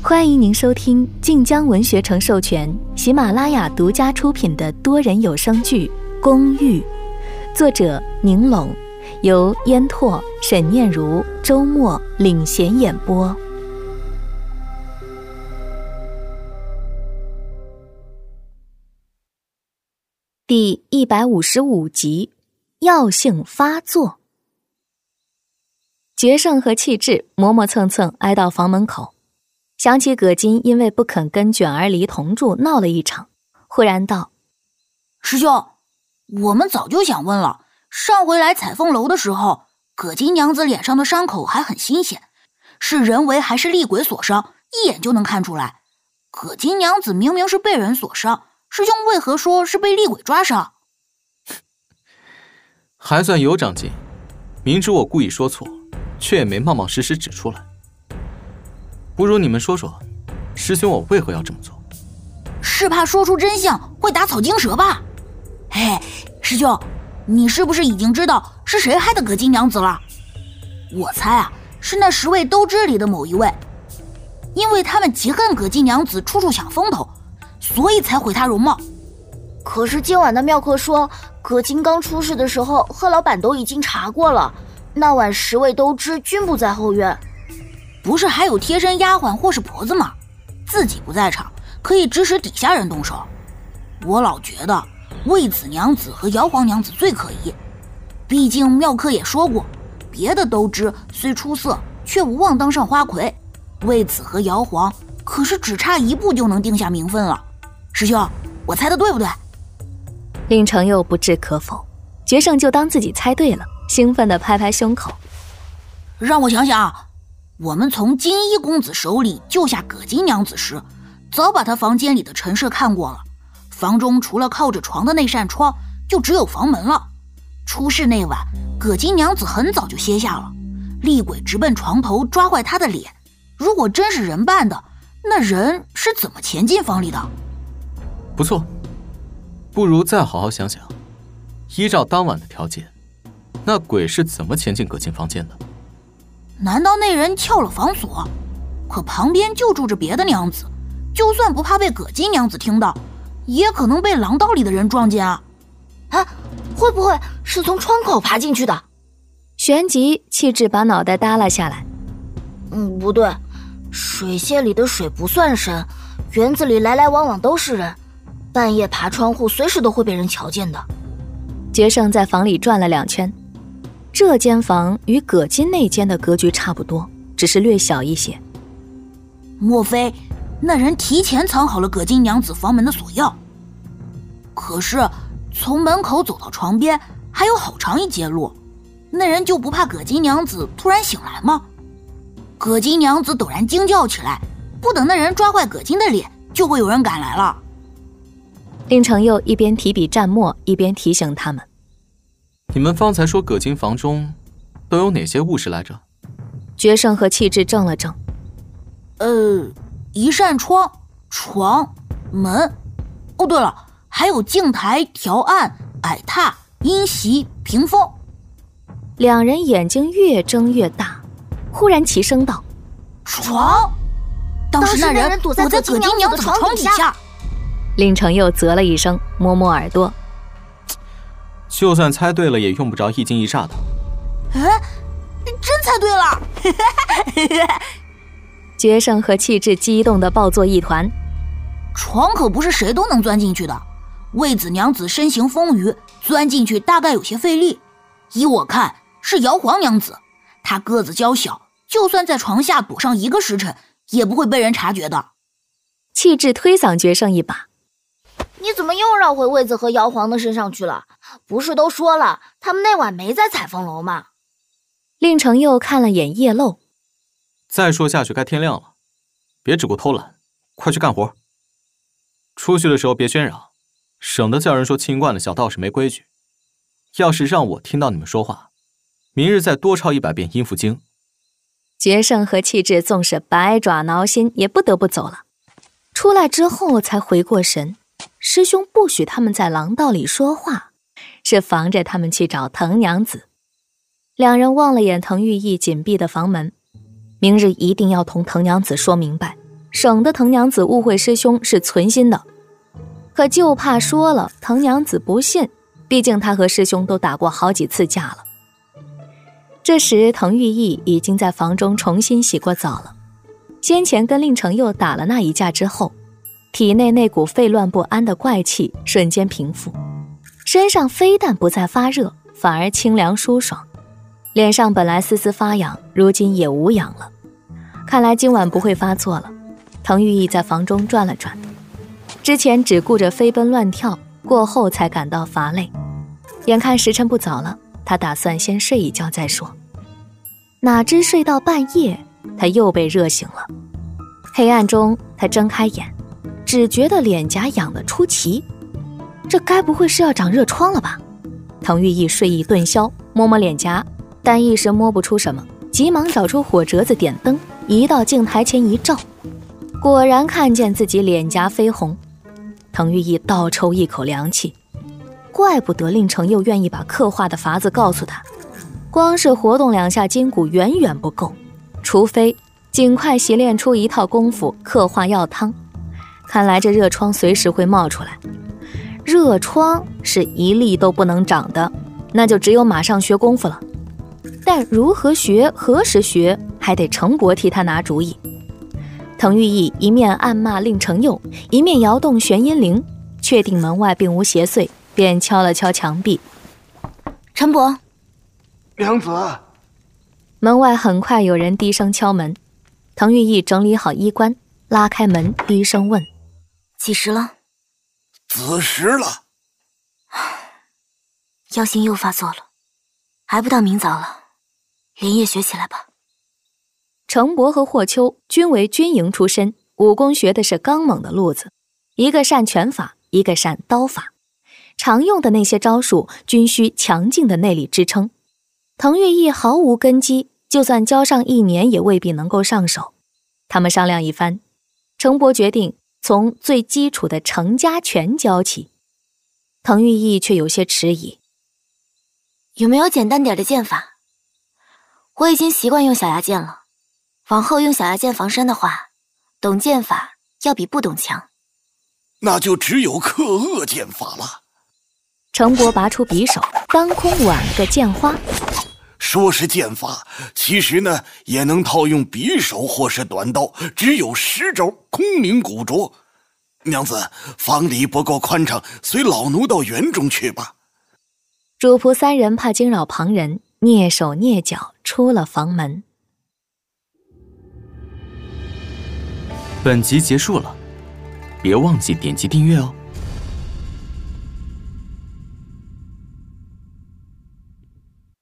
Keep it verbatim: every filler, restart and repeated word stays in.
欢迎您收听晋江文学城授权、喜马拉雅独家出品的多人有声剧《公寓》，作者宁拢，由烟拓、沈念如、周末领衔演播。第一百五十五集，药性发作。决胜和气质磨磨蹭蹭挨到房门口，想起葛金因为不肯跟卷儿离同住闹了一场，忽然道： 师兄，我们早就想问了，上回来彩凤楼的时候，葛金娘子脸上的伤口还很新鲜，是人为还是厉鬼所伤，一眼就能看出来。葛金娘子明明是被人所伤，师兄为何说是被厉鬼抓伤？ 还算有长进，明知我故意说错，却也没冒冒失失指出来。不如你们说说，师兄我为何要这么做？ 是怕说出真相会打草惊蛇吧？嘿，师兄，你是不是已经知道是谁害的葛金娘子了？我猜啊，是那十位都知里的某一位，因为他们极恨葛金娘子处处抢风头，所以才毁她容貌。 可是今晚的妙客说，葛金刚出事的时候，贺老板都已经查过了，那晚十位都知均不在后院。 不是还有贴身丫鬟或是婆子吗？自己不在场，可以指使底下人动手。我老觉得卫子娘子和瑶皇娘子最可疑，毕竟妙客也说过，别的都知虽出色，却无望当上花魁。卫子和瑶皇可是只差一步就能定下名分了。师兄，我猜的对不对？ 令程又不置可否，决胜就当自己猜对了，兴奋地拍拍胸口。 让我想想，我们从金衣公子手里救下葛金娘子时，早把他房间里的陈设看过了。房中除了靠着床的那扇窗，就只有房门了。出事那晚，葛金娘子很早就歇下了，厉鬼直奔床头抓坏她的脸。如果真是人扮的，那人是怎么潜进房里的？ 不错，不如再好好想想，依照当晚的条件，那鬼是怎么潜进葛金房间的？ 难道那人撬了房锁？可旁边就住着别的娘子，就算不怕被葛金娘子听到，也可能被廊道里的人撞见啊！ 啊，会不会是从窗口爬进去的？ 旋即气质把脑袋耷拉下来。 嗯，不对，水榭里的水不算深，园子里来来往往都是人，半夜爬窗户随时都会被人瞧见的。 决胜在房里转了两圈，这间房与葛金那间的格局差不多，只是略小一些。 莫非那人提前藏好了葛金娘子房门的锁钥？可是从门口走到床边还有好长一截路，那人就不怕葛金娘子突然醒来吗？葛金娘子陡然惊叫起来，不等那人抓坏葛金的脸，就会有人赶来了。 令程又一边提笔蘸墨，一边提醒他们： 你们方才说葛金房中都有哪些物事来着？ 决胜和气质怔了怔。 呃，一扇窗、床、门，哦对了，还有镜台、条案、矮榻、阴席、屏风。 两人眼睛越睁越大，忽然齐声道： 床！当时那人躲在葛金娘子的床底下。 令程又啧了一声，摸摸耳朵。 就算猜对了，也用不着一惊一乍的。 哎，真猜对了！ 决胜和气质激动地抱作一团。 床可不是谁都能钻进去的，卫子娘子身形丰腴，钻进去大概有些费力。依我看，是瑶皇娘子，她个子娇小，就算在床下躲上一个时辰，也不会被人察觉的。 气质推搡决胜一把。 你怎么又绕回卫子和瑶皇的身上去了？不是都说了，他们那晚没在彩凤楼吗？ 令程又看了眼叶漏。 再说下去该天亮了，别只顾偷懒，快去干活。出去的时候别喧嚷，省得叫人说清观的小道士没规矩。要是让我听到你们说话，明日再多抄一百遍阴符经。 决胜和气质纵使百爪挠心，也不得不走了。出来之后才回过神，师兄不许他们在廊道里说话，是防着他们去找藤娘子。两人望了眼藤玉意紧闭的房门，明日一定要同藤娘子说明白， 省得藤娘子误会师兄是存心的。可就怕说了，藤娘子不信，毕竟她和师兄都打过好几次架了。这时藤玉意已经在房中重新洗过澡了。先前跟令程佑打了那一架之后，体内那股沸乱不安的怪气瞬间平复，身上非但不再发热，反而清凉舒爽，脸上本来丝丝发痒，如今也无痒了。看来今晚不会发作了。藤玉意在房中转了转，之前只顾着飞奔乱跳，过后才感到乏累。眼看时辰不早了，他打算先睡一觉再说。哪知睡到半夜，他又被热醒了。黑暗中，他睁开眼，只觉得脸颊痒得出奇，这该不会是要长热疮了吧？藤玉意睡意顿消，摸摸脸颊，但一时摸不出什么，急忙找出火折子点灯，移到镜台前一照，果然看见自己脸颊绯红。藤玉意倒抽一口凉气，怪不得令程佑愿意把刻画的法子告诉他，光是活动两下筋骨远远不够，除非尽快习练出一套功夫刻画药汤。看来这热疮随时会冒出来，热疮是一粒都不能长的，那就只有马上学功夫了。但如何学，何时学，还得程伯替他拿主意。藤玉意一面暗骂令程佑，一面摇动玄阴铃，确定门外并无邪祟，便敲了敲墙壁。 陈伯， 娘子。 门外很快有人低声敲门，藤玉意整理好衣冠，拉开门，低声问： 几时了？ 子时了。 药性又发作了，还不到明早了，连夜学起来吧。 程伯和霍秋均为军营出身，武功学的是刚猛的路子，一个善拳法，一个善刀法，常用的那些招数均需强劲的内力支撑。藤玉意毫无根基，就算教上一年也未必能够上手。他们商量一番，程伯决定从最基础的程家拳教起。藤玉意却有些迟疑， 有没有简单点的剑法？我已经习惯用小牙剑了，往后用小牙剑防身的话，懂剑法要比不懂强。 那就只有克厄剑法了。 程伯拔出匕首，当空挽了个剑花。 说是剑法，其实呢也能套用匕首或是短刀，只有十招，空灵古拙。娘子，房里不够宽敞，随老奴到园中去吧。 主仆三人怕惊扰旁人，蹑手蹑脚出了房门。 本集结束了，别忘记点击订阅哦。